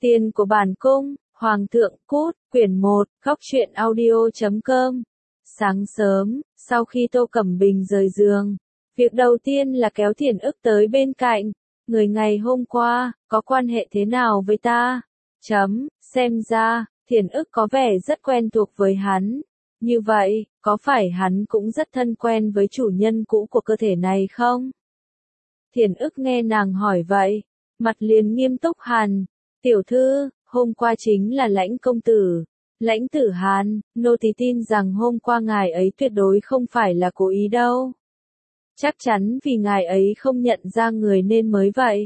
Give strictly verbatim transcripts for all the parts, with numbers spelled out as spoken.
Tiền của bản cung, Hoàng thượng cút, quyển một, góc truyện audio chấm com. Sáng sớm, sau khi Tô Cẩm Bình rời giường, việc đầu tiên là kéo Thiển Ức tới bên cạnh. Người ngày hôm qua, có quan hệ thế nào với ta? Chấm, xem ra, Thiển Ức có vẻ rất quen thuộc với hắn. Như vậy, có phải hắn cũng rất thân quen với chủ nhân cũ của cơ thể này không? Thiển Ức nghe nàng hỏi vậy, mặt liền nghiêm túc hẳn. Tiểu thư, hôm qua chính là Lãnh công tử. Lãnh tử Hàn, nô tỳ tin rằng hôm qua ngài ấy tuyệt đối không phải là cố ý đâu. Chắc chắn vì ngài ấy không nhận ra người nên mới vậy.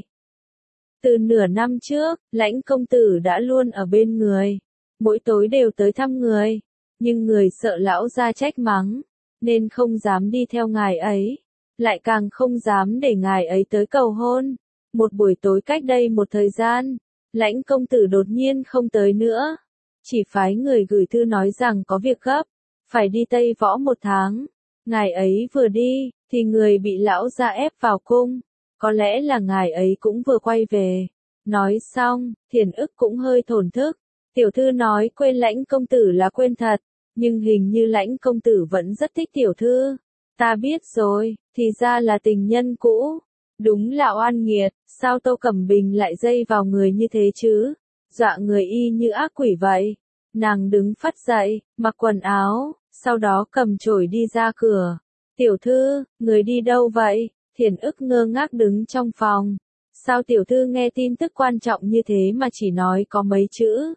Từ nửa năm trước, Lãnh công tử đã luôn ở bên người. Mỗi tối đều tới thăm người. Nhưng người sợ lão gia trách mắng, nên không dám đi theo ngài ấy. Lại càng không dám để ngài ấy tới cầu hôn. Một buổi tối cách đây một thời gian, Lãnh công tử đột nhiên không tới nữa. Chỉ phái người gửi thư nói rằng có việc gấp, phải đi Tây Võ một tháng. Ngài ấy vừa đi, thì người bị lão gia ép vào cung. Có lẽ là ngài ấy cũng vừa quay về. Nói xong, Thiển Ức cũng hơi thổn thức. Tiểu thư nói quên Lãnh công tử là quên thật, nhưng hình như Lãnh công tử vẫn rất thích tiểu thư. Ta biết rồi, thì ra là tình nhân cũ. Đúng là oan nghiệt, sao Tô Cẩm Bình lại dây vào người như thế chứ? Dọa người y như ác quỷ vậy. Nàng đứng phắt dậy, mặc quần áo, sau đó cầm chổi đi ra cửa. Tiểu thư, người đi đâu vậy? Thiển Ức ngơ ngác đứng trong phòng. Sao tiểu thư nghe tin tức quan trọng như thế mà chỉ nói có mấy chữ?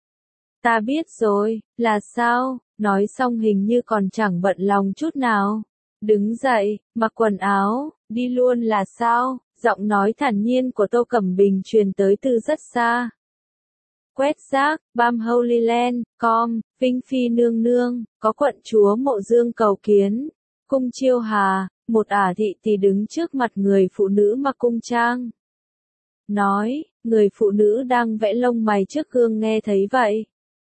Ta biết rồi, là sao? Nói xong hình như còn chẳng bận lòng chút nào. Đứng dậy, mặc quần áo, đi luôn là sao? Giọng nói thản nhiên của Tô Cẩm Bình truyền tới từ rất xa. Quét rác, Bam Holy Land, com, Vinh Phi nương nương, có quận chúa Mộ Dương cầu kiến. Cung Chiêu Hà, một ả thị thì đứng trước mặt người phụ nữ mặc cung trang. Nói, người phụ nữ đang vẽ lông mày trước gương nghe thấy vậy.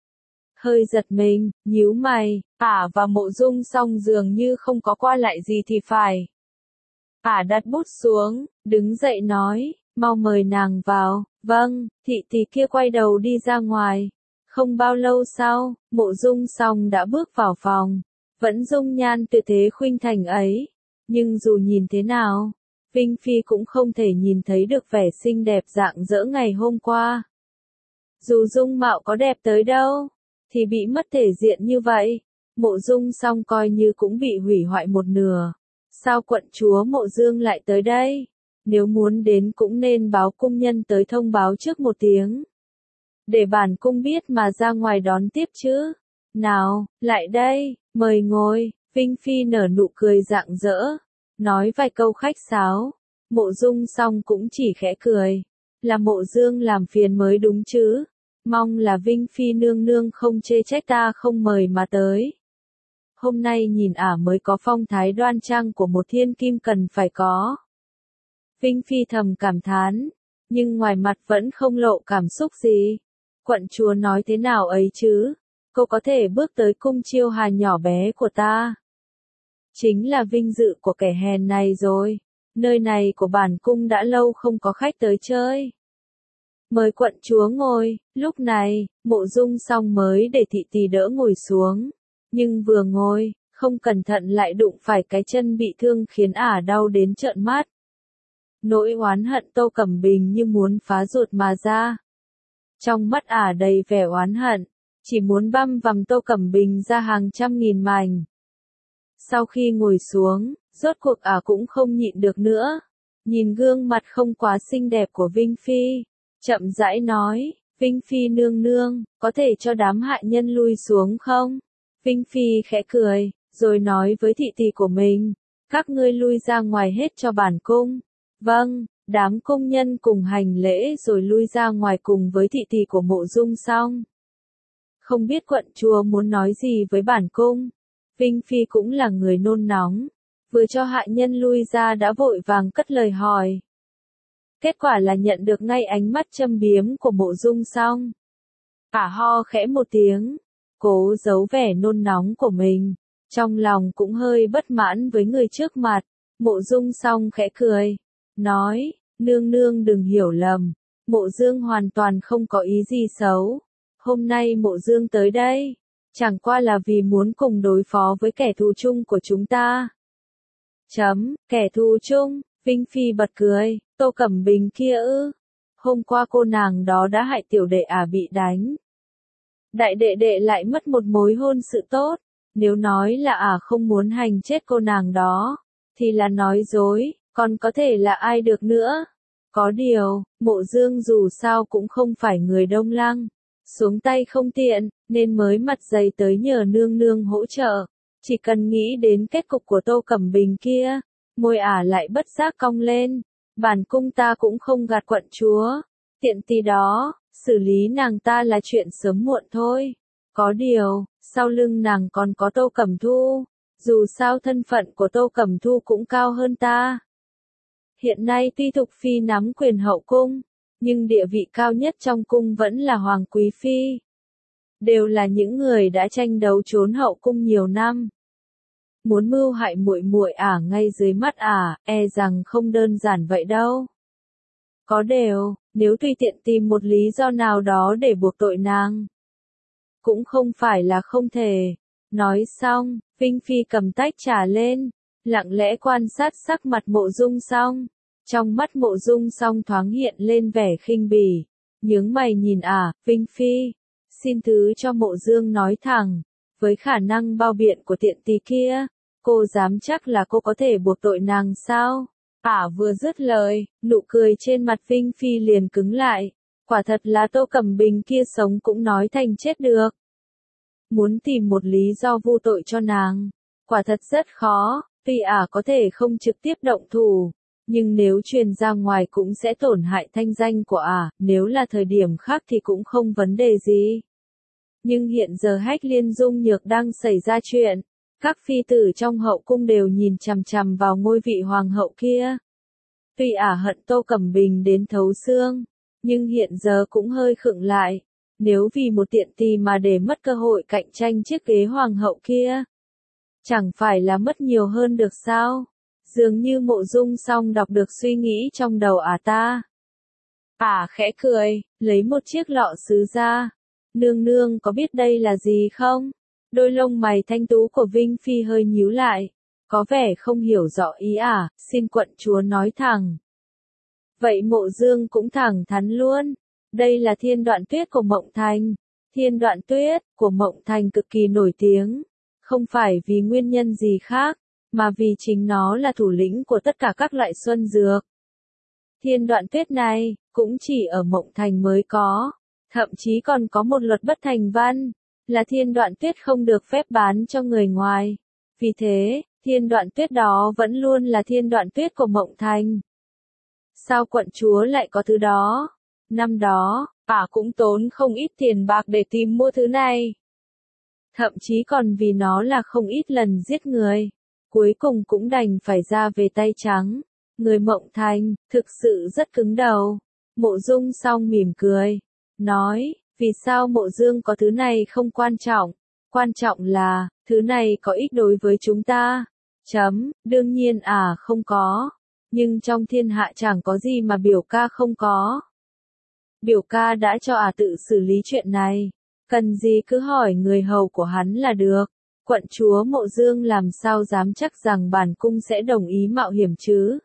Hơi giật mình, nhíu mày, ả và Mộ Dung Song dường như không có qua lại gì thì phải. Ả đặt bút xuống, đứng dậy nói, mau mời nàng vào. Vâng, thị tỷ kia quay đầu đi ra ngoài. Không bao lâu sau, Mộ Dung Song đã bước vào phòng. Vẫn dung nhan tuyệt thế khuynh thành ấy. Nhưng dù nhìn thế nào, Vinh Phi cũng không thể nhìn thấy được vẻ xinh đẹp rạng rỡ ngày hôm qua. Dù dung mạo có đẹp tới đâu, thì bị mất thể diện như vậy, Mộ Dung Song coi như cũng bị hủy hoại một nửa. Sao quận chúa Mộ Dương lại tới đây? Nếu muốn đến cũng nên báo cung nhân tới thông báo trước một tiếng. Để bản cung biết mà ra ngoài đón tiếp chứ. Nào, lại đây, mời ngồi. Vinh Phi nở nụ cười rạng rỡ. Nói vài câu khách sáo. Mộ Dung Song cũng chỉ khẽ cười. Là Mộ Dương làm phiền mới đúng chứ. Mong là Vinh Phi nương nương không chê trách ta không mời mà tới. Hôm nay nhìn ả mới có phong thái đoan trang của một thiên kim cần phải có. Vinh Phi thầm cảm thán, nhưng ngoài mặt vẫn không lộ cảm xúc gì. Quận chúa nói thế nào ấy chứ? Cô có thể bước tới cung Chiêu Hà nhỏ bé của ta. Chính là vinh dự của kẻ hèn này rồi. Nơi này của bản cung đã lâu không có khách tới chơi. Mời quận chúa ngồi. Lúc này, Mộ Dung Song mới để thị tỳ đỡ ngồi xuống. Nhưng vừa ngồi, không cẩn thận lại đụng phải cái chân bị thương khiến ả đau đến trợn mắt. Nỗi oán hận Tô Cẩm Bình như muốn phá ruột mà ra. Trong mắt ả đầy vẻ oán hận, chỉ muốn băm vằm Tô Cẩm Bình ra hàng trăm nghìn mảnh. Sau khi ngồi xuống, rốt cuộc ả cũng không nhịn được nữa. Nhìn gương mặt không quá xinh đẹp của Vinh Phi, chậm rãi nói, Vinh Phi nương nương, có thể cho đám hạ nhân lui xuống không? Vinh Phi khẽ cười, rồi nói với thị tỳ của mình, các ngươi lui ra ngoài hết cho bản cung. Vâng, đám công nhân cùng hành lễ rồi lui ra ngoài cùng với thị tỳ của Mộ Dung Song. Không biết quận chúa muốn nói gì với bản cung. Vinh Phi cũng là người nôn nóng, vừa cho hạ nhân lui ra đã vội vàng cất lời hỏi. Kết quả là nhận được ngay ánh mắt châm biếm của Mộ Dung Song. Ả ho khẽ một tiếng, cố giấu vẻ nôn nóng của mình, trong lòng cũng hơi bất mãn với người trước mặt. Mộ Dung Song khẽ cười, nói, nương nương đừng hiểu lầm, Mộ Dương hoàn toàn không có ý gì xấu. Hôm nay Mộ Dương tới đây, chẳng qua là vì muốn cùng đối phó với kẻ thù chung của chúng ta. Chấm, kẻ thù chung, Vinh Phi bật cười, Tô Cẩm Bình kia ư. Hôm qua cô nàng đó đã hại tiểu đệ à bị đánh. Đại đệ đệ lại mất một mối hôn sự tốt, nếu nói là à không muốn hành chết cô nàng đó, thì là nói dối, còn có thể là ai được nữa. Có điều, Mộ Dương dù sao cũng không phải người Đông Lăng, xuống tay không tiện, nên mới mặt dày tới nhờ nương nương hỗ trợ. Chỉ cần nghĩ đến kết cục của Tô Cẩm Bình kia, môi ả lại bất giác cong lên. Bản cung ta cũng không gạt quận chúa, tiện tì đó, xử lý nàng ta là chuyện sớm muộn thôi. Có điều, sau lưng nàng còn có Tô Cẩm Thu, dù sao thân phận của Tô Cẩm Thu cũng cao hơn ta. Hiện nay tuy Thục Phi nắm quyền hậu cung, nhưng địa vị cao nhất trong cung vẫn là Hoàng Quý Phi. Đều là những người đã tranh đấu trốn hậu cung nhiều năm. Muốn mưu hại muội muội ả ngay dưới mắt ả, e rằng không đơn giản vậy đâu. Có điều, nếu tùy tiện tìm một lý do nào đó để buộc tội nàng, cũng không phải là không thể. Nói xong, Vinh Phi cầm tách trà lên, lặng lẽ quan sát sắc mặt Mộ Dung Song. Trong mắt Mộ Dung Song thoáng hiện lên vẻ khinh bỉ, nhướng mày nhìn ả, Vinh Phi, xin thứ cho Mộ Dương nói thẳng, với khả năng bao biện của tiện tỳ kia, cô dám chắc là cô có thể buộc tội nàng sao? Ả vừa dứt lời, nụ cười trên mặt Vinh Phi liền cứng lại, quả thật là Tô Cẩm Bình kia sống cũng nói thành chết được. Muốn tìm một lý do vu tội cho nàng, quả thật rất khó, tuy ả có thể không trực tiếp động thủ, nhưng nếu truyền ra ngoài cũng sẽ tổn hại thanh danh của ả, nếu là thời điểm khác thì cũng không vấn đề gì. Nhưng hiện giờ Hách Liên Dung Nhược đang xảy ra chuyện, các phi tử trong hậu cung đều nhìn chằm chằm vào ngôi vị hoàng hậu kia. Tuy ả hận Tô Cẩm Bình đến thấu xương, nhưng hiện giờ cũng hơi khựng lại, nếu vì một tiện tì mà để mất cơ hội cạnh tranh chiếc ghế hoàng hậu kia, chẳng phải là mất nhiều hơn được sao? Dường như Mộ Dung Song đọc được suy nghĩ trong đầu ả ta. Ả khẽ cười, lấy một chiếc lọ sứ ra. Nương nương có biết đây là gì không? Đôi lông mày thanh tú của Vinh Phi hơi nhíu lại, có vẻ không hiểu rõ ý ả, xin quận chúa nói thẳng. Vậy Mộ Dương cũng thẳng thắn luôn, đây là thiên đoạn tuyết của Mộng Thành. Thiên đoạn tuyết của Mộng Thành cực kỳ nổi tiếng, không phải vì nguyên nhân gì khác, mà vì chính nó là thủ lĩnh của tất cả các loại xuân dược. Thiên đoạn tuyết này, cũng chỉ ở Mộng Thành mới có, thậm chí còn có một luật bất thành văn, là thiên đoạn tuyết không được phép bán cho người ngoài. Vì thế, thiên đoạn tuyết đó vẫn luôn là thiên đoạn tuyết của Mộng Thành. Sao quận chúa lại có thứ đó? Năm đó, ả cũng tốn không ít tiền bạc để tìm mua thứ này. Thậm chí còn vì nó là không ít lần giết người. Cuối cùng cũng đành phải ra về tay trắng. Người Mộng Thành, thực sự rất cứng đầu. Mộ Dung Song mỉm cười, nói, vì sao Mộ Dương có thứ này không quan trọng. Quan trọng là, thứ này có ích đối với chúng ta. Chấm, đương nhiên à không có. Nhưng trong thiên hạ chẳng có gì mà biểu ca không có. Biểu ca đã cho ả tự xử lý chuyện này. Cần gì cứ hỏi người hầu của hắn là được. Quận chúa Mộ Dương làm sao dám chắc rằng bản cung sẽ đồng ý mạo hiểm chứ?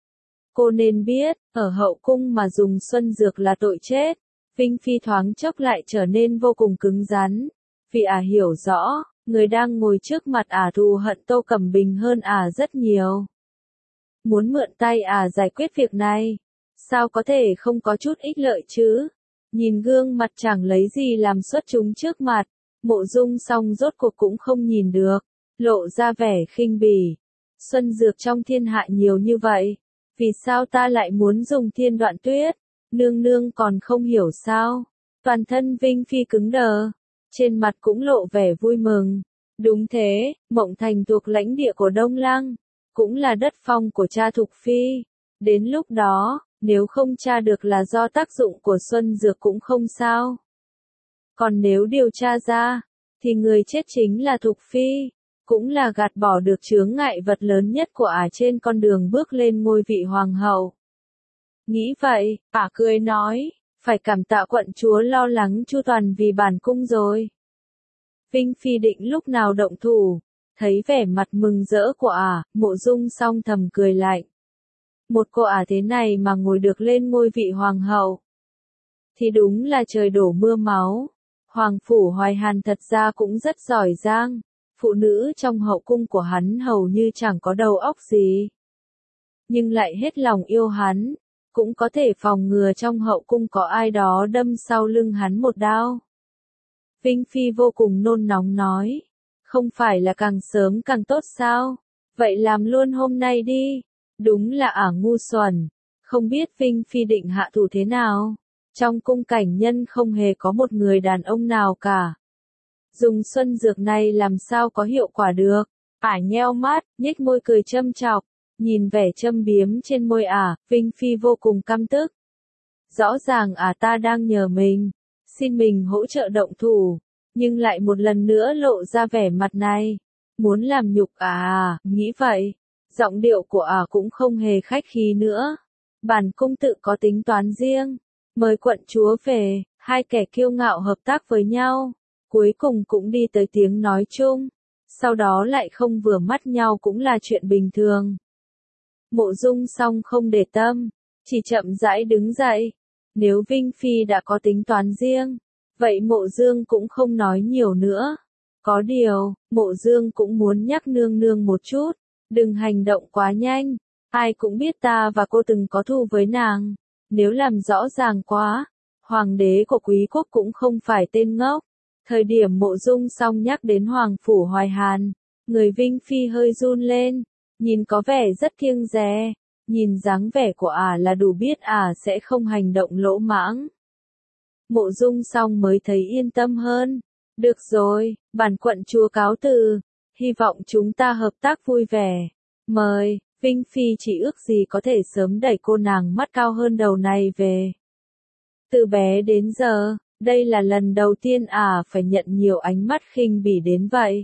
Cô nên biết, ở hậu cung mà dùng xuân dược là tội chết. Vinh Phi thoáng chốc lại trở nên vô cùng cứng rắn. Vì ả hiểu rõ, người đang ngồi trước mặt ả thù hận Tô Cẩm Bình hơn ả rất nhiều. Muốn mượn tay ả giải quyết việc này, sao có thể không có chút ích lợi chứ? Nhìn gương mặt chẳng lấy gì làm xuất chúng trước mặt, Mộ Dung Song rốt cuộc cũng không nhìn được, lộ ra vẻ khinh bỉ. Xuân dược trong thiên hạ nhiều như vậy, vì sao ta lại muốn dùng thiên đoạn tuyết? Nương nương còn không hiểu sao? Toàn thân Vinh Phi cứng đờ, trên mặt cũng lộ vẻ vui mừng. Đúng thế, Mộng Thành thuộc lãnh địa của Đông Lăng, cũng là đất phong của cha Thục Phi. Đến lúc đó, nếu không tra được là do tác dụng của xuân dược cũng không sao. Còn nếu điều tra ra, thì người chết chính là Thục Phi, cũng là gạt bỏ được chướng ngại vật lớn nhất của ả trên con đường bước lên ngôi vị hoàng hậu. Nghĩ vậy, ả cười nói, phải cảm tạ quận chúa lo lắng chu toàn vì bản cung rồi. Vinh Phi định lúc nào động thủ, thấy vẻ mặt mừng rỡ của ả, Mộ Dung Song thầm cười lạnh. Một cô ả thế này mà ngồi được lên ngôi vị hoàng hậu. Thì đúng là trời đổ mưa máu. Hoàng phủ Hoài Hàn thật ra cũng rất giỏi giang. Phụ nữ trong hậu cung của hắn hầu như chẳng có đầu óc gì. Nhưng lại hết lòng yêu hắn. Cũng có thể phòng ngừa trong hậu cung có ai đó đâm sau lưng hắn một đao. Vinh Phi vô cùng nôn nóng nói. Không phải là càng sớm càng tốt sao? Vậy làm luôn hôm nay đi. Đúng là ả ngu xuẩn. Không biết Vinh Phi định hạ thủ thế nào. Trong cung cảnh nhân không hề có một người đàn ông nào cả. Dùng xuân dược này làm sao có hiệu quả được. Ả nheo mắt, nhếch môi cười châm chọc. Nhìn vẻ châm biếm trên môi ả, Vinh Phi vô cùng căm tức. Rõ ràng ả ta đang nhờ mình. Xin mình hỗ trợ động thủ. Nhưng lại một lần nữa lộ ra vẻ mặt này. Muốn làm nhục ả à, nghĩ vậy. Giọng điệu của ả cũng không hề khách khí nữa. Bản cung tự có tính toán riêng. Mời quận chúa về, hai kẻ kiêu ngạo hợp tác với nhau. Cuối cùng cũng đi tới tiếng nói chung. Sau đó lại không vừa mắt nhau cũng là chuyện bình thường. Mộ Dung Song không để tâm. Chỉ chậm rãi đứng dậy. Nếu Vinh Phi đã có tính toán riêng. Vậy Mộ Dương cũng không nói nhiều nữa. Có điều, Mộ Dương cũng muốn nhắc nương nương một chút. Đừng hành động quá nhanh. Ai cũng biết ta và cô từng có thù với nàng. Nếu làm rõ ràng quá, hoàng đế của quý quốc cũng không phải tên ngốc. Thời điểm Mộ Dung Song nhắc đến Hoàng phủ Hoài Hàn, người Vinh Phi hơi run lên, nhìn có vẻ rất kiêng dè, nhìn dáng vẻ của ả là đủ biết ả sẽ không hành động lỗ mãng. Mộ Dung Song mới thấy yên tâm hơn. Được rồi, bản quận chúa cáo từ, hy vọng chúng ta hợp tác vui vẻ. Mời. Vinh Phi chỉ ước gì có thể sớm đẩy cô nàng mắt cao hơn đầu này về. Từ bé đến giờ, đây là lần đầu tiên ả phải nhận nhiều ánh mắt khinh bỉ đến vậy.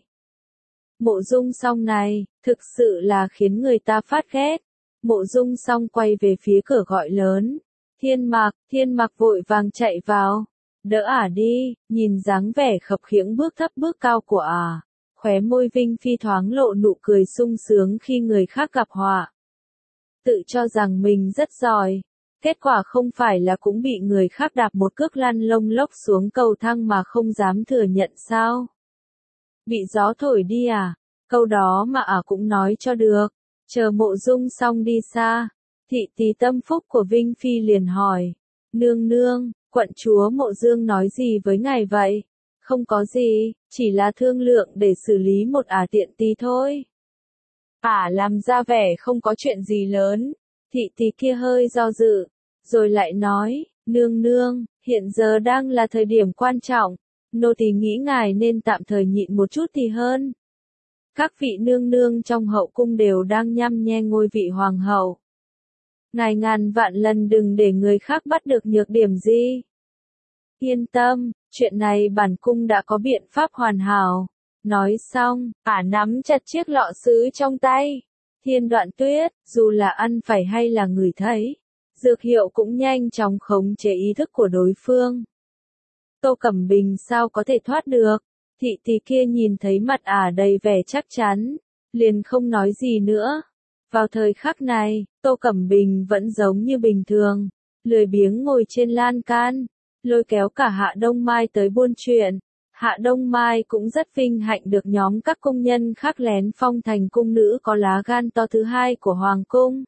Mộ Dung Song này, thực sự là khiến người ta phát ghét. Mộ Dung Song quay về phía cửa gọi lớn. Thiên Mạc, Thiên Mạc vội vàng chạy vào. Đỡ ả đi, nhìn dáng vẻ khập khiễng bước thấp bước cao của ả. Khóe môi Vinh Phi thoáng lộ nụ cười sung sướng khi người khác gặp họa. Tự cho rằng mình rất giỏi. Kết quả không phải là cũng bị người khác đạp một cước lăn lông lốc xuống cầu thang mà không dám thừa nhận sao? Bị gió thổi đi à? Câu đó mà ả cũng nói cho được. Chờ Mộ Dung Song đi xa. Thị tỳ tâm phúc của Vinh Phi liền hỏi. Nương nương, quận chúa Mộ Dương nói gì với ngài vậy? Không có gì, chỉ là thương lượng để xử lý một ả tiện tí thôi. Ả làm ra vẻ không có chuyện gì lớn. Thị tỳ kia hơi do dự, rồi lại nói, nương nương, hiện giờ đang là thời điểm quan trọng. Nô tỳ nghĩ ngài nên tạm thời nhịn một chút thì hơn. Các vị nương nương trong hậu cung đều đang nhăm nhe ngôi vị hoàng hậu. Ngài ngàn vạn lần đừng để người khác bắt được nhược điểm gì. Yên tâm, chuyện này bản cung đã có biện pháp hoàn hảo. Nói xong, ả nắm chặt chiếc lọ sứ trong tay. Thiên Đoạn Tuyết, dù là ăn phải hay là ngửi thấy, dược hiệu cũng nhanh chóng khống chế ý thức của đối phương. Tô Cẩm Bình sao có thể thoát được? Thị tỳ kia nhìn thấy mặt ả đầy vẻ chắc chắn, liền không nói gì nữa. Vào thời khắc này, Tô Cẩm Bình vẫn giống như bình thường, lười biếng ngồi trên lan can, lôi kéo cả Hạ Đông Mai tới buôn chuyện. Hạ Đông Mai cũng rất vinh hạnh được nhóm các công nhân khác lén phong thành cung nữ có lá gan to thứ hai của Hoàng cung.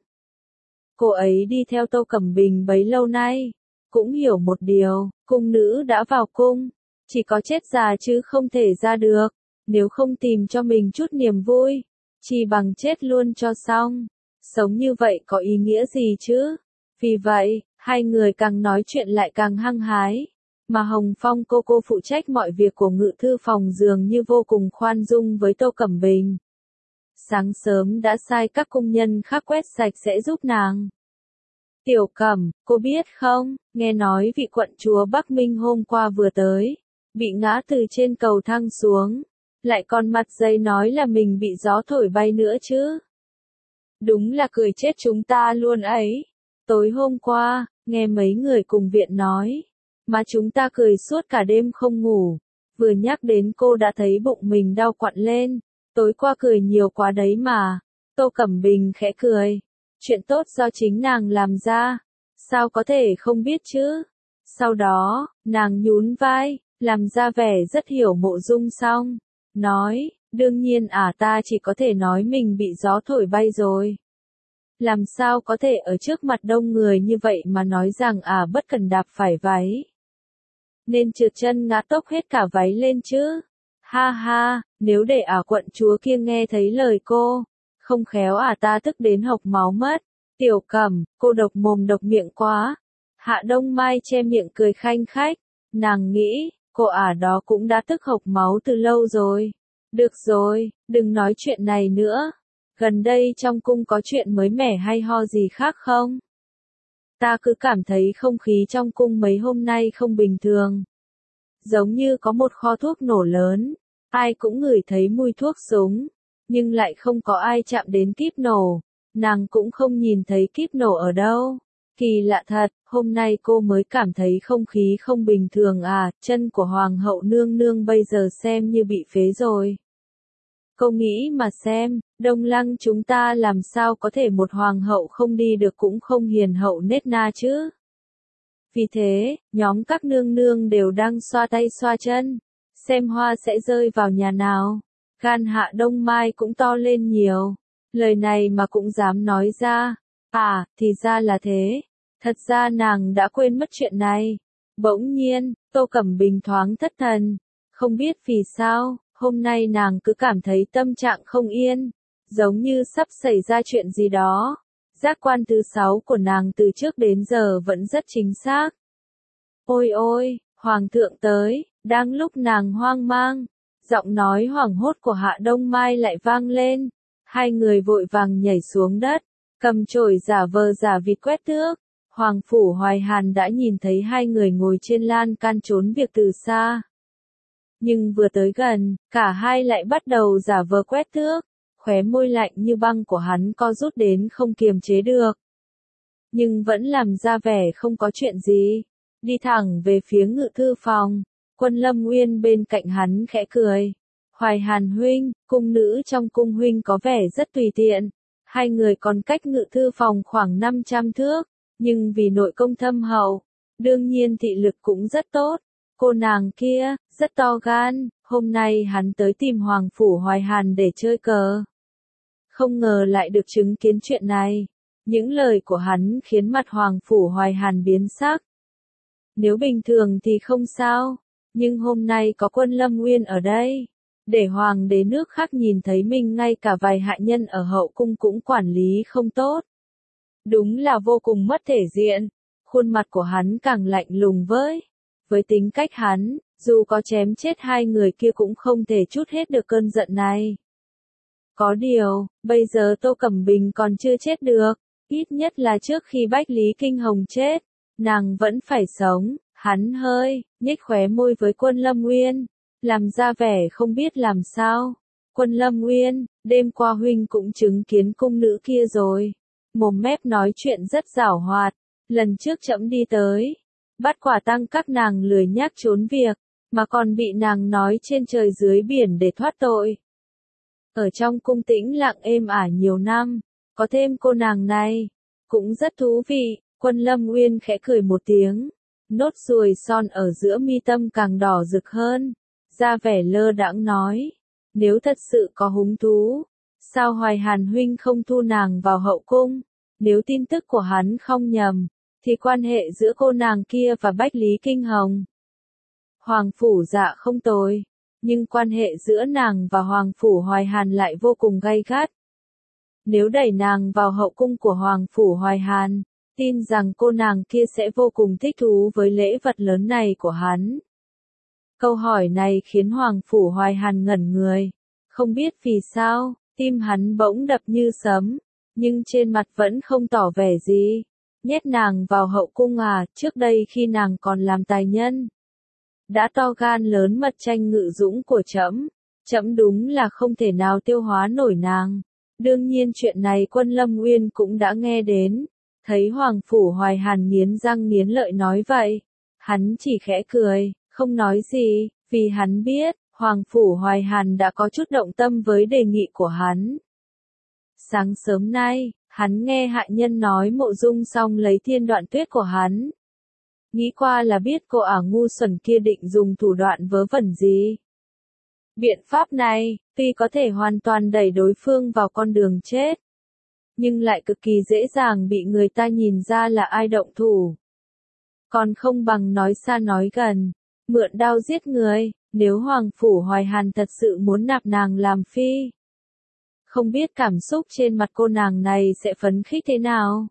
Cô ấy đi theo Tô Cẩm Bình bấy lâu nay, cũng hiểu một điều, cung nữ đã vào cung, chỉ có chết già chứ không thể ra được, nếu không tìm cho mình chút niềm vui, chỉ bằng chết luôn cho xong. Sống như vậy có ý nghĩa gì chứ? Vì vậy, hai người càng nói chuyện lại càng hăng hái. Mà Hồng Phong cô cô phụ trách mọi việc của ngự thư phòng dường như vô cùng khoan dung với Tô Cẩm Bình. Sáng sớm đã sai các công nhân khác quét sạch sẽ giúp nàng. Tiểu Cẩm, cô biết không, nghe nói vị quận chúa Bắc Minh hôm qua vừa tới, bị ngã từ trên cầu thang xuống, lại còn mặt dày nói là mình bị gió thổi bay nữa chứ. Đúng là cười chết chúng ta luôn ấy. Tối hôm qua, nghe mấy người cùng viện nói, mà chúng ta cười suốt cả đêm không ngủ. Vừa nhắc đến cô đã thấy bụng mình đau quặn lên. Tối qua cười nhiều quá đấy mà. Tô Cẩm Bình khẽ cười. Chuyện tốt do chính nàng làm ra. Sao có thể không biết chứ? Sau đó, nàng nhún vai, làm ra vẻ rất hiểu Mộ Dung xong. Nói, đương nhiên à ta chỉ có thể nói mình bị gió thổi bay rồi. Làm sao có thể ở trước mặt đông người như vậy mà nói rằng à bất cần đạp phải váy. Nên trượt chân ngã tốc hết cả váy lên chứ. Ha ha, nếu để ả quận chúa kia nghe thấy lời cô, không khéo ả ta tức đến hộc máu mất. Tiểu Cẩm, cô độc mồm độc miệng quá. Hạ Đông Mai che miệng cười khanh khách. Nàng nghĩ, cô ả đó cũng đã tức hộc máu từ lâu rồi. Được rồi, đừng nói chuyện này nữa. Gần đây trong cung có chuyện mới mẻ hay ho gì khác không? Ta cứ cảm thấy không khí trong cung mấy hôm nay không bình thường. Giống như có một kho thuốc nổ lớn, ai cũng ngửi thấy mùi thuốc súng, nhưng lại không có ai chạm đến kíp nổ. Nàng cũng không nhìn thấy kíp nổ ở đâu. Kỳ lạ thật, hôm nay cô mới cảm thấy không khí không bình thường à, chân của Hoàng hậu nương nương bây giờ xem như bị phế rồi. Cô nghĩ mà xem, Đông Lăng chúng ta làm sao có thể một hoàng hậu không đi được cũng không hiền hậu nết na chứ. Vì thế, nhóm các nương nương đều đang xoa tay xoa chân, xem hoa sẽ rơi vào nhà nào. Gan Hạ Đông Mai cũng to lên nhiều, lời này mà cũng dám nói ra. À, thì ra là thế, thật ra nàng đã quên mất chuyện này. Bỗng nhiên, Tô Cẩm Bình thoáng thất thần, không biết vì sao. Hôm nay nàng cứ cảm thấy tâm trạng không yên, giống như sắp xảy ra chuyện gì đó. Giác quan thứ sáu của nàng từ trước đến giờ vẫn rất chính xác. Ôi ôi, Hoàng thượng tới, đang lúc nàng hoang mang, giọng nói hoảng hốt của Hạ Đông Mai lại vang lên. Hai người vội vàng nhảy xuống đất, cầm chổi giả vờ giả vịt quét tước. Hoàng phủ Hoài Hàn đã nhìn thấy hai người ngồi trên lan can trốn việc từ xa. Nhưng vừa tới gần, cả hai lại bắt đầu giả vờ quét tước, khóe môi lạnh như băng của hắn co rút đến không kiềm chế được. Nhưng vẫn làm ra vẻ không có chuyện gì, đi thẳng về phía ngự thư phòng. Quân Lâm Nguyên bên cạnh hắn khẽ cười. Hoài Hàn huynh, cung nữ trong cung huynh có vẻ rất tùy tiện. Hai người còn cách ngự thư phòng khoảng năm trăm thước, nhưng vì nội công thâm hậu, đương nhiên thị lực cũng rất tốt. Cô nàng kia, rất to gan, hôm nay hắn tới tìm Hoàng phủ Hoài Hàn để chơi cờ. Không ngờ lại được chứng kiến chuyện này. Những lời của hắn khiến mặt Hoàng phủ Hoài Hàn biến sắc. Nếu bình thường thì không sao, nhưng hôm nay có Quân Lâm Nguyên ở đây. Để Hoàng đế nước khác nhìn thấy mình ngay cả vài hạ nhân ở hậu cung cũng quản lý không tốt. Đúng là vô cùng mất thể diện. Khuôn mặt của hắn càng lạnh lùng với. Với tính cách hắn, dù có chém chết hai người kia cũng không thể trút hết được cơn giận này. Có điều, bây giờ Tô Cẩm Bình còn chưa chết được, ít nhất là trước khi Bách Lý Kinh Hồng chết, nàng vẫn phải sống. Hắn hơi, nhếch khóe môi với Quân Lâm Nguyên, làm ra vẻ không biết làm sao. Quân Lâm Nguyên, đêm qua huynh cũng chứng kiến cung nữ kia rồi. Mồm mép nói chuyện rất giảo hoạt, lần trước trẫm đi tới, bắt quả tang các nàng lười nhác trốn việc, mà còn bị nàng nói trên trời dưới biển để thoát tội. Ở trong cung tĩnh lặng êm ả nhiều năm, có thêm cô nàng này, cũng rất thú vị. Quân Lâm Nguyên khẽ cười một tiếng, nốt ruồi son ở giữa mi tâm càng đỏ rực hơn, ra vẻ lơ đãng nói, nếu thật sự có hứng thú, sao Hoài Hàn huynh không thu nàng vào hậu cung? Nếu tin tức của hắn không nhầm, thì quan hệ giữa cô nàng kia và Bách Lý Kinh Hồng, Hoàng phủ Dạ không tồi, nhưng quan hệ giữa nàng và Hoàng phủ Hoài Hàn lại vô cùng gay gắt. Nếu đẩy nàng vào hậu cung của Hoàng phủ Hoài Hàn, tin rằng cô nàng kia sẽ vô cùng thích thú với lễ vật lớn này của hắn. Câu hỏi này khiến Hoàng phủ Hoài Hàn ngẩn người, không biết vì sao, tim hắn bỗng đập như sấm, nhưng trên mặt vẫn không tỏ vẻ gì. Nhét nàng vào hậu cung à, trước đây khi nàng còn làm tài nhân, đã to gan lớn mật tranh ngự dũng của trẫm, trẫm đúng là không thể nào tiêu hóa nổi nàng. Đương nhiên chuyện này Quân Lâm Nguyên cũng đã nghe đến, Thấy Hoàng Phủ Hoài Hàn nghiến răng nghiến lợi nói vậy, hắn chỉ khẽ cười, không nói gì, vì hắn biết, Hoàng Phủ Hoài Hàn đã có chút động tâm với đề nghị của hắn. Sáng sớm nay, hắn nghe hạ nhân nói Mộ Dung xong lấy thiên đoạn tuyết của hắn. Nghĩ qua là biết cô ả ngu xuẩn kia định dùng thủ đoạn vớ vẩn gì. Biện pháp này, tuy có thể hoàn toàn đẩy đối phương vào con đường chết, nhưng lại cực kỳ dễ dàng bị người ta nhìn ra là ai động thủ. Còn không bằng nói xa nói gần, mượn đao giết người, nếu Hoàng Phủ Hoài Hàn thật sự muốn nạp nàng làm phi. Không biết cảm xúc trên mặt cô nàng này sẽ phấn khích thế nào.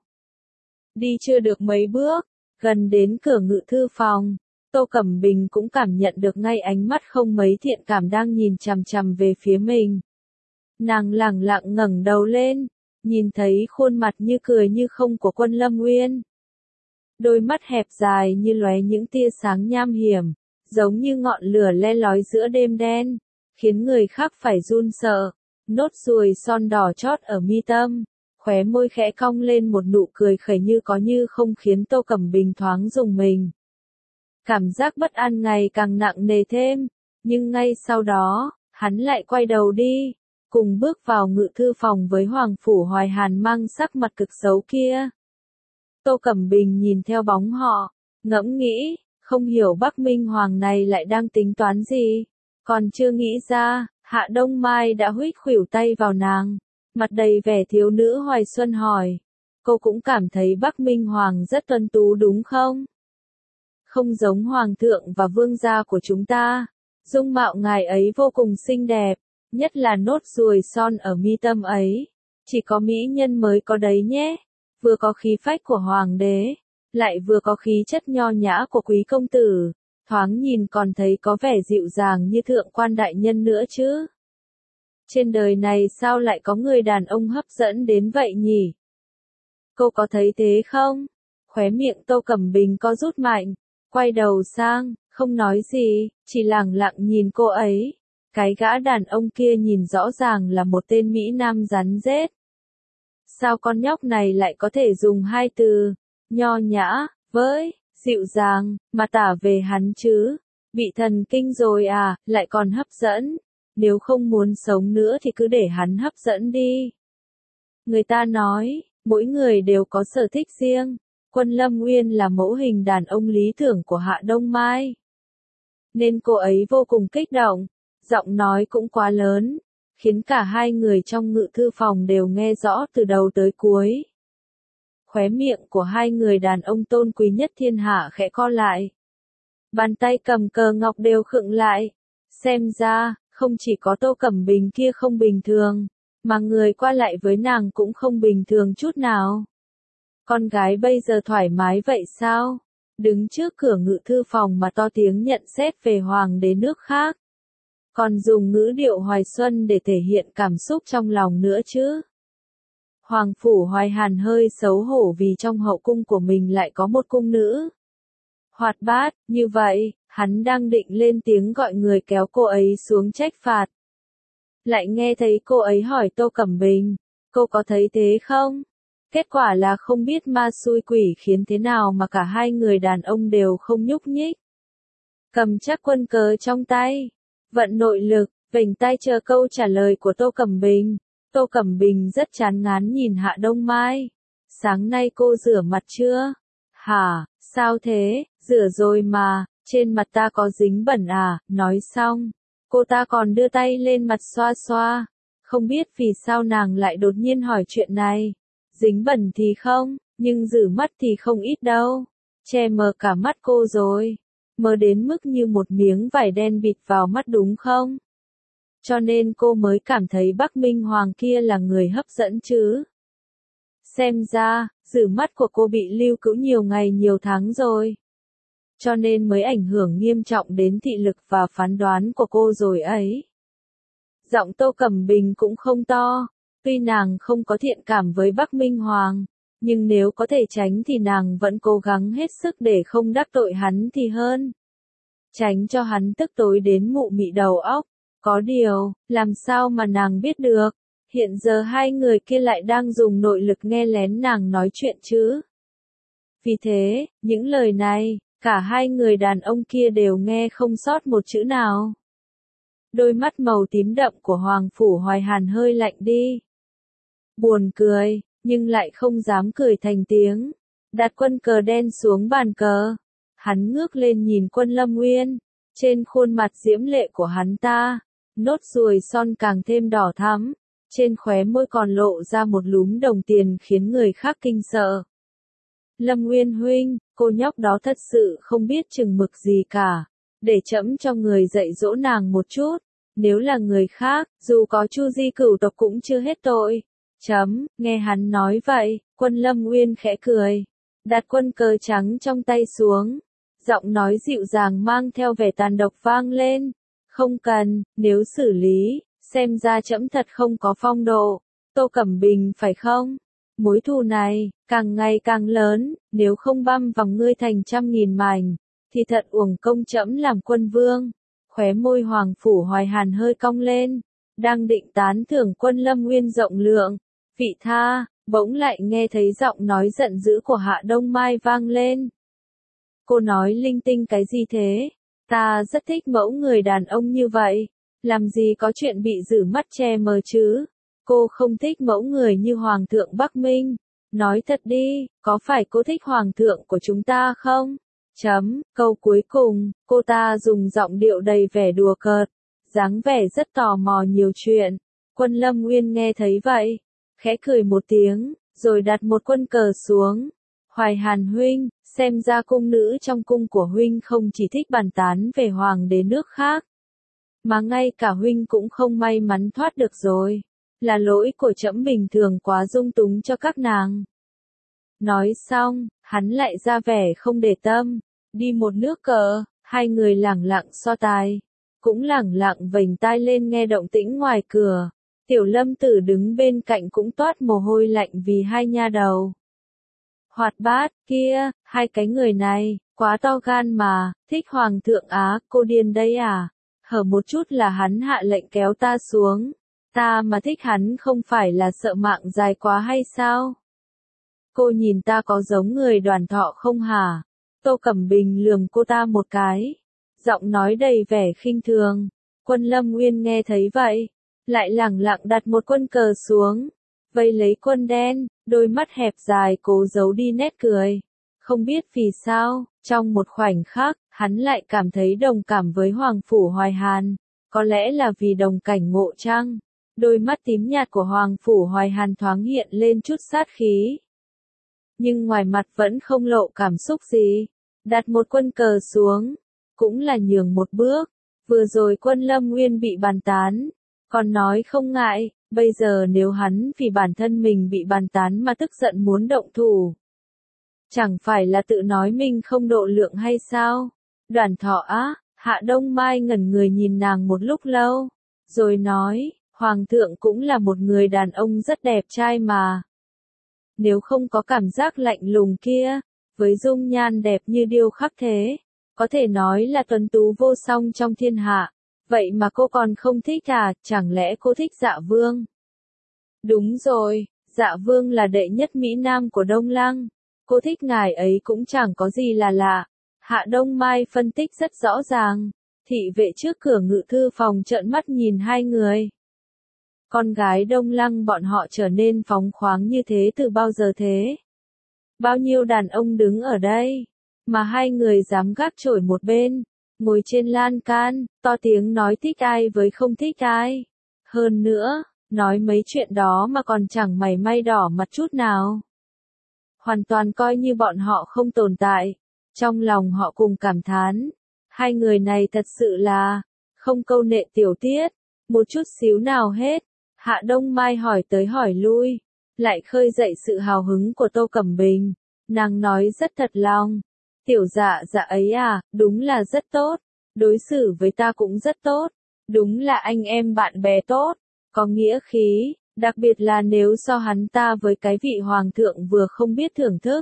Đi chưa được mấy bước, gần đến cửa ngự thư phòng, Tô Cẩm Bình cũng cảm nhận được ngay ánh mắt không mấy thiện cảm đang nhìn chằm chằm về phía mình. Nàng lẳng lặng ngẩng đầu lên, nhìn thấy khuôn mặt như cười như không của Quân Lâm Uyên. Đôi mắt hẹp dài như lóe những tia sáng nham hiểm, giống như ngọn lửa le lói giữa đêm đen, khiến người khác phải run sợ. Nốt ruồi son đỏ chót ở mi tâm, khóe môi khẽ cong lên một nụ cười khẩy như có như không khiến Tô Cẩm Bình thoáng rùng mình. Cảm giác bất an ngày càng nặng nề thêm, nhưng ngay sau đó, hắn lại quay đầu đi, cùng bước vào ngự thư phòng với Hoàng Phủ Hoài Hàn mang sắc mặt cực xấu kia. Tô Cẩm Bình nhìn theo bóng họ, ngẫm nghĩ, không hiểu Bắc Minh Hoàng này lại đang tính toán gì, còn chưa nghĩ ra. Hạ Đông Mai đã huýt khuỷu tay vào nàng, mặt đầy vẻ thiếu nữ hoài xuân hỏi, cô cũng cảm thấy Bắc Minh Hoàng rất tuấn tú đúng không? Không giống Hoàng thượng và vương gia của chúng ta, dung mạo ngài ấy vô cùng xinh đẹp, nhất là nốt ruồi son ở mi tâm ấy, chỉ có mỹ nhân mới có đấy nhé, vừa có khí phách của Hoàng đế, lại vừa có khí chất nho nhã của quý công tử. Thoáng nhìn còn thấy có vẻ dịu dàng như thượng quan đại nhân nữa chứ. Trên đời này sao lại có người đàn ông hấp dẫn đến vậy nhỉ? Cô có thấy thế không? Khóe miệng Tô Cẩm Bình co rút mạnh, quay đầu sang, không nói gì, chỉ lẳng lặng nhìn cô ấy. Cái gã đàn ông kia nhìn rõ ràng là một tên Mỹ Nam rắn rết. Sao con nhóc này lại có thể dùng hai từ, nho nhã, với dịu dàng, mà tả về hắn chứ, bị thần kinh rồi à, lại còn hấp dẫn, nếu không muốn sống nữa thì cứ để hắn hấp dẫn đi. Người ta nói, mỗi người đều có sở thích riêng, Quân Lâm Uyên là mẫu hình đàn ông lý tưởng của Hạ Đông Mai. Nên cô ấy vô cùng kích động, giọng nói cũng quá lớn, khiến cả hai người trong ngự thư phòng đều nghe rõ từ đầu tới cuối. Khóe miệng của hai người đàn ông tôn quý nhất thiên hạ khẽ co lại. Bàn tay cầm cờ ngọc đều khựng lại. Xem ra, không chỉ có Tô Cẩm Bình kia không bình thường, mà người qua lại với nàng cũng không bình thường chút nào. Con gái bây giờ thoải mái vậy sao? Đứng trước cửa ngự thư phòng mà to tiếng nhận xét về hoàng đế nước khác. Còn dùng ngữ điệu hoài xuân để thể hiện cảm xúc trong lòng nữa chứ. Hoàng Phủ Hoài Hàn hơi xấu hổ vì trong hậu cung của mình lại có một cung nữ. Hoạt bát, như vậy, hắn đang định lên tiếng gọi người kéo cô ấy xuống trách phạt. Lại nghe thấy cô ấy hỏi Tô Cẩm Bình, cô có thấy thế không? Kết quả là không biết ma xui quỷ khiến thế nào mà cả hai người đàn ông đều không nhúc nhích. Cầm chắc quân cờ trong tay, vận nội lực, vểnh tay chờ câu trả lời của Tô Cẩm Bình. Tô Cẩm Bình rất chán ngán nhìn Hạ Đông Mai. Sáng nay cô rửa mặt chưa? Hả, sao thế, rửa rồi mà, trên mặt ta có dính bẩn à, nói xong. Cô ta còn đưa tay lên mặt xoa xoa. Không biết vì sao nàng lại đột nhiên hỏi chuyện này. Dính bẩn thì không, nhưng rửa mắt thì không ít đâu. Che mờ cả mắt cô rồi. Mờ đến mức như một miếng vải đen bịt vào mắt đúng không? Cho nên cô mới cảm thấy Bắc Minh Hoàng kia là người hấp dẫn chứ. Xem ra, rử mắt của cô bị lưu cữu nhiều ngày nhiều tháng rồi. Cho nên mới ảnh hưởng nghiêm trọng đến thị lực và phán đoán của cô rồi ấy. Giọng Tô Cẩm Bình cũng không to, tuy nàng không có thiện cảm với Bắc Minh Hoàng, nhưng nếu có thể tránh thì nàng vẫn cố gắng hết sức để không đắc tội hắn thì hơn. Tránh cho hắn tức tối đến mụ mị đầu óc. Có điều, làm sao mà nàng biết được, Hiện giờ hai người kia lại đang dùng nội lực nghe lén nàng nói chuyện chứ. Vì thế, những lời này, cả hai người đàn ông kia đều nghe không sót một chữ nào. Đôi mắt màu tím đậm của Hoàng Phủ Hoài Hàn hơi lạnh đi. Buồn cười, nhưng lại không dám cười thành tiếng. Đặt quân cờ đen xuống bàn cờ. Hắn ngước lên nhìn Quân Lâm Nguyên. Trên khuôn mặt diễm lệ của hắn ta, nốt ruồi son càng thêm đỏ thắm. Trên khóe môi còn lộ ra một lúm đồng tiền khiến người khác kinh sợ. Lâm Nguyên huynh, cô nhóc đó thật sự không biết chừng mực gì cả. Để trẫm cho người dạy dỗ nàng một chút. Nếu là người khác, dù có Chu Di cửu tộc cũng chưa hết tội. Chấm, nghe hắn nói vậy, Quân Lâm Nguyên khẽ cười. Đặt quân cờ trắng trong tay xuống. Giọng nói dịu dàng mang theo vẻ tàn độc vang lên. Không cần, nếu xử lý, xem ra trẫm thật không có phong độ. Tô Cẩm Bình phải không? Mối thù này, càng ngày càng lớn, nếu không băm vòng ngươi thành trăm nghìn mảnh, thì thật uổng công trẫm làm quân vương. Khóe môi Hoàng Phủ Hoài Hàn hơi cong lên, đang định tán thưởng Quân Lâm Nguyên rộng lượng, vị tha, bỗng lại nghe thấy giọng nói giận dữ của Hạ Đông Mai vang lên. Cô nói linh tinh cái gì thế? Ta rất thích mẫu người đàn ông như vậy, làm gì có chuyện bị giữ mắt che mờ chứ? Cô không thích mẫu người như Hoàng thượng Bắc Minh. Nói thật đi, có phải cô thích Hoàng thượng của chúng ta không? Chấm, câu cuối cùng, cô ta dùng giọng điệu đầy vẻ đùa cợt, dáng vẻ rất tò mò nhiều chuyện. Quân Lâm Nguyên nghe thấy vậy, khẽ cười một tiếng, rồi đặt một quân cờ xuống. Hoài Hàn huynh, xem ra cung nữ trong cung của huynh không chỉ thích bàn tán về hoàng đế nước khác, mà ngay cả huynh cũng không may mắn thoát được rồi. Là lỗi của trẫm bình thường quá dung túng cho các nàng. Nói xong, hắn lại ra vẻ không để tâm. Đi một nước cờ, hai người lẳng lặng so tài. Cũng lẳng lặng vểnh tai lên nghe động tĩnh ngoài cửa. Tiểu Lâm Tử đứng bên cạnh cũng toát mồ hôi lạnh vì hai nha đầu. Hoạt bát, kia, hai cái người này, quá to gan mà, thích Hoàng thượng á, cô điên đây à? Hở một chút là hắn hạ lệnh kéo ta xuống. Ta mà thích hắn không phải là sợ mạng dài quá hay sao? Cô nhìn ta có giống người Đoàn Thọ không hả? Tô Cẩm Bình lườm cô ta một cái. Giọng nói đầy vẻ khinh thường. Quân Lâm Nguyên nghe thấy vậy. Lại lẳng lặng đặt một quân cờ xuống. Vây lấy quân đen, đôi mắt hẹp dài cố giấu đi nét cười. Không biết vì sao, trong một khoảnh khắc, hắn lại cảm thấy đồng cảm với Hoàng Phủ Hoài Hàn. Có lẽ là vì đồng cảnh ngộ chăng? Đôi mắt tím nhạt của Hoàng Phủ Hoài Hàn thoáng hiện lên chút sát khí. Nhưng ngoài mặt vẫn không lộ cảm xúc gì. Đặt một quân cờ xuống. Cũng là nhường một bước. Vừa rồi Quân Lâm Nguyên bị bàn tán. Còn nói không ngại. Bây giờ nếu hắn vì bản thân mình bị bàn tán mà tức giận muốn động thủ. Chẳng phải là tự nói mình không độ lượng hay sao? Đoàn Thọ á, Hạ Đông Mai ngẩn người nhìn nàng một lúc lâu. Rồi nói. Hoàng thượng cũng là một người đàn ông rất đẹp trai mà. Nếu không có cảm giác lạnh lùng kia, với dung nhan đẹp như điêu khắc thế, có thể nói là tuấn tú vô song trong thiên hạ. Vậy mà cô còn không thích à, chẳng lẽ cô thích Dạ Vương? Đúng rồi, Dạ Vương là đệ nhất Mỹ Nam của Đông Lăng. Cô thích ngài ấy cũng chẳng có gì là lạ. Hạ Đông Mai phân tích rất rõ ràng. Thị vệ trước cửa ngự thư phòng trợn mắt nhìn hai người. Con gái Đông Lăng bọn họ trở nên phóng khoáng như thế từ bao giờ thế? Bao nhiêu đàn ông đứng ở đây, mà hai người dám gác chổi một bên, ngồi trên lan can, to tiếng nói thích ai với không thích ai. Hơn nữa, nói mấy chuyện đó mà còn chẳng mảy may đỏ mặt chút nào. Hoàn toàn coi như bọn họ không tồn tại. Trong lòng họ cùng cảm thán, hai người này thật sự là không câu nệ tiểu tiết, một chút xíu nào hết. Hạ Đông Mai hỏi tới hỏi lui, lại khơi dậy sự hào hứng của Tô Cẩm Bình. Nàng nói rất thật lòng. Tiểu Dạ Dạ ấy à, đúng là rất tốt. Đối xử với ta cũng rất tốt. Đúng là anh em bạn bè tốt. Có nghĩa khí, đặc biệt là nếu so hắn ta với cái vị hoàng thượng vừa không biết thưởng thức,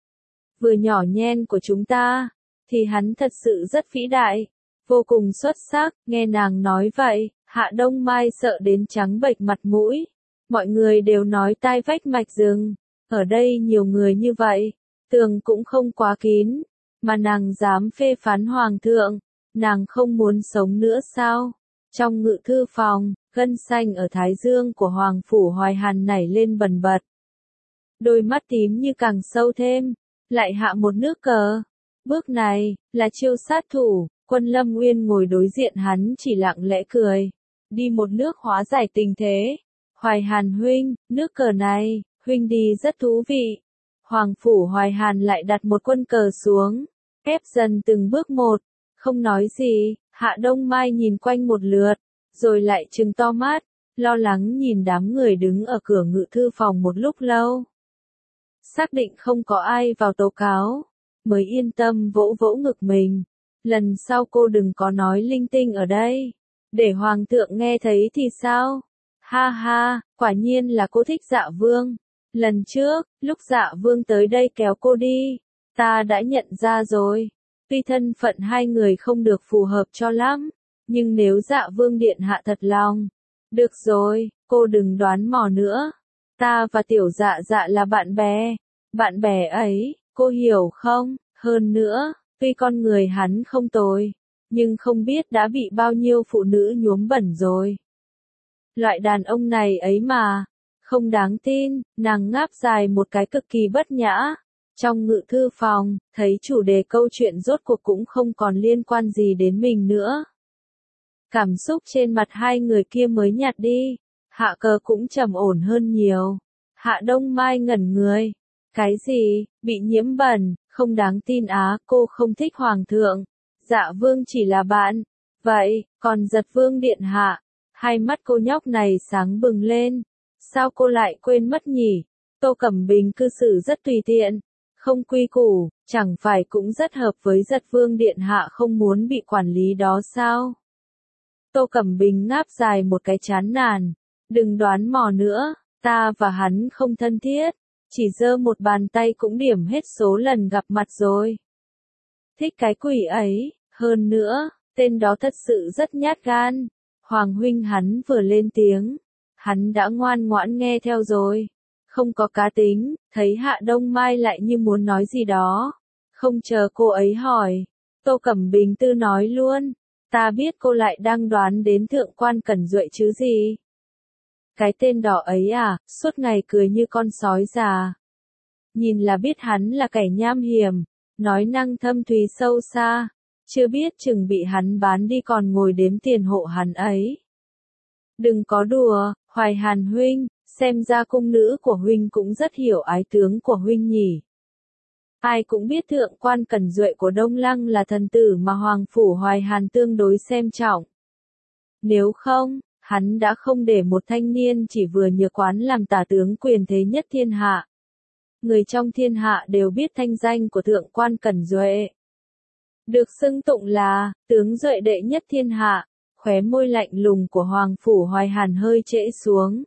vừa nhỏ nhen của chúng ta, thì hắn thật sự rất vĩ đại, vô cùng xuất sắc. Nghe nàng nói vậy, Hạ Đông Mai sợ đến trắng bệch mặt mũi. Mọi người đều nói tai vách mạch rừng, ở đây nhiều người như vậy, tường cũng không quá kín, mà nàng dám phê phán hoàng thượng, nàng không muốn sống nữa sao? Trong ngự thư phòng, gân xanh ở thái dương của Hoàng Phủ Hoài Hàn nảy lên bần bật. Đôi mắt tím như càng sâu thêm, lại hạ một nước cờ. Bước này, là chiêu sát thủ, Quân Lâm Nguyên ngồi đối diện hắn chỉ lặng lẽ cười. Đi một nước hóa giải tình thế. Hoài Hàn huynh, nước cờ này, huynh đi rất thú vị. Hoàng Phủ Hoài Hàn lại đặt một quân cờ xuống, ép dần từng bước một, không nói gì. Hạ Đông Mai nhìn quanh một lượt, rồi lại trừng to mắt, lo lắng nhìn đám người đứng ở cửa ngự thư phòng một lúc lâu. Xác định không có ai vào tố cáo, mới yên tâm vỗ vỗ ngực mình. Lần sau cô đừng có nói linh tinh ở đây, để hoàng thượng nghe thấy thì sao? Ha ha, quả nhiên là cô thích Dạ Vương. Lần trước, lúc Dạ Vương tới đây kéo cô đi, ta đã nhận ra rồi. Tuy thân phận hai người không được phù hợp cho lắm, nhưng nếu Dạ Vương điện hạ thật lòng. Được rồi, cô đừng đoán mò nữa. Ta và tiểu dạ dạ là bạn bè. Bạn bè ấy, cô hiểu không? Hơn nữa, tuy con người hắn không tồi, nhưng không biết đã bị bao nhiêu phụ nữ nhuốm bẩn rồi. Loại đàn ông này ấy mà, không đáng tin. Nàng ngáp dài một cái cực kỳ bất nhã. Trong ngự thư phòng, thấy chủ đề câu chuyện rốt cuộc cũng không còn liên quan gì đến mình nữa. Cảm xúc trên mặt hai người kia mới nhạt đi, Hạ Cờ cũng trầm ổn hơn nhiều. Hạ Đông Mai ngẩn người. Cái gì, bị nhiễm bẩn, không đáng tin á, cô không thích hoàng thượng. Dạ Vương chỉ là bạn. Vậy, còn Giật Vương điện hạ, hai mắt cô nhóc này sáng bừng lên. Sao cô lại quên mất nhỉ? Tô Cẩm Bình cư xử rất tùy tiện, không quy củ, chẳng phải cũng rất hợp với Giật Vương điện hạ không muốn bị quản lý đó sao? Tô Cẩm Bình ngáp dài một cái chán nản. Đừng đoán mò nữa, ta và hắn không thân thiết, chỉ giơ một bàn tay cũng điểm hết số lần gặp mặt rồi. Thích cái quỷ ấy, hơn nữa, tên đó thật sự rất nhát gan. Hoàng huynh hắn vừa lên tiếng, hắn đã ngoan ngoãn nghe theo rồi. Không có cá tính, thấy Hạ Đông Mai lại như muốn nói gì đó. Không chờ cô ấy hỏi, Tô Cẩm Bình tư nói luôn. Ta biết cô lại đang đoán đến thượng quan Cẩn Duệ chứ gì. Cái tên đỏ ấy à, suốt ngày cười như con sói già. Nhìn là biết hắn là kẻ nham hiểm, nói năng thâm thúy sâu xa. Chưa biết chừng bị hắn bán đi còn ngồi đếm tiền hộ hắn ấy. Đừng có đùa, Hoài Hàn huynh, xem ra cung nữ của huynh cũng rất hiểu ái tướng của huynh nhỉ. Ai cũng biết thượng quan Cẩn Duệ của Đông Lăng là thần tử mà Hoàng Phủ Hoài Hàn tương đối xem trọng. Nếu không, hắn đã không để một thanh niên chỉ vừa nhược quán làm tả tướng quyền thế nhất thiên hạ. Người trong thiên hạ đều biết thanh danh của thượng quan Cẩn Duệ. Được xưng tụng là, tướng Duệ đệ nhất thiên hạ, khóe môi lạnh lùng của Hoàng Phủ Hoài Hàn hơi trễ xuống.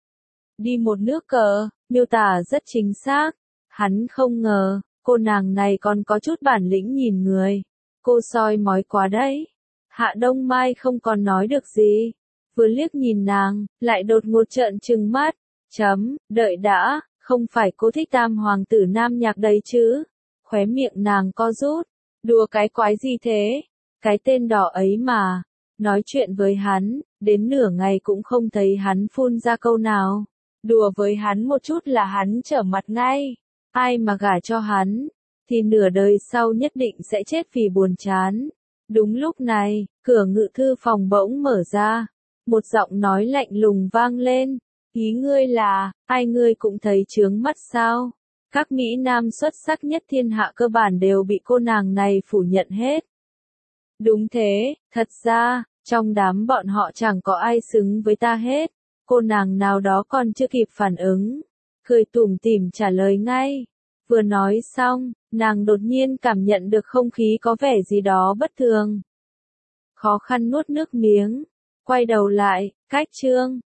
Đi một nước cờ, miêu tả rất chính xác. Hắn không ngờ, cô nàng này còn có chút bản lĩnh nhìn người. Cô soi mói quá đấy. Hạ Đông Mai không còn nói được gì. Vừa liếc nhìn nàng, lại đột ngột trợn trừng mắt. Chấm, đợi đã, không phải cô thích tam hoàng tử nam nhạc đấy chứ. Khóe miệng nàng co rút. Đùa cái quái gì thế? Cái tên đỏ ấy mà. Nói chuyện với hắn, đến nửa ngày cũng không thấy hắn phun ra câu nào. Đùa với hắn một chút là hắn trở mặt ngay. Ai mà gả cho hắn, thì nửa đời sau nhất định sẽ chết vì buồn chán. Đúng lúc này, cửa ngự thư phòng bỗng mở ra. Một giọng nói lạnh lùng vang lên. Ý ngươi là, ai ngươi cũng thấy chướng mắt sao? Các Mỹ Nam xuất sắc nhất thiên hạ cơ bản đều bị cô nàng này phủ nhận hết. Đúng thế, thật ra, trong đám bọn họ chẳng có ai xứng với ta hết. Cô nàng nào đó còn chưa kịp phản ứng, cười tủm tỉm trả lời ngay. Vừa nói xong, nàng đột nhiên cảm nhận được không khí có vẻ gì đó bất thường. Khó khăn nuốt nước miếng, quay đầu lại, cách chương,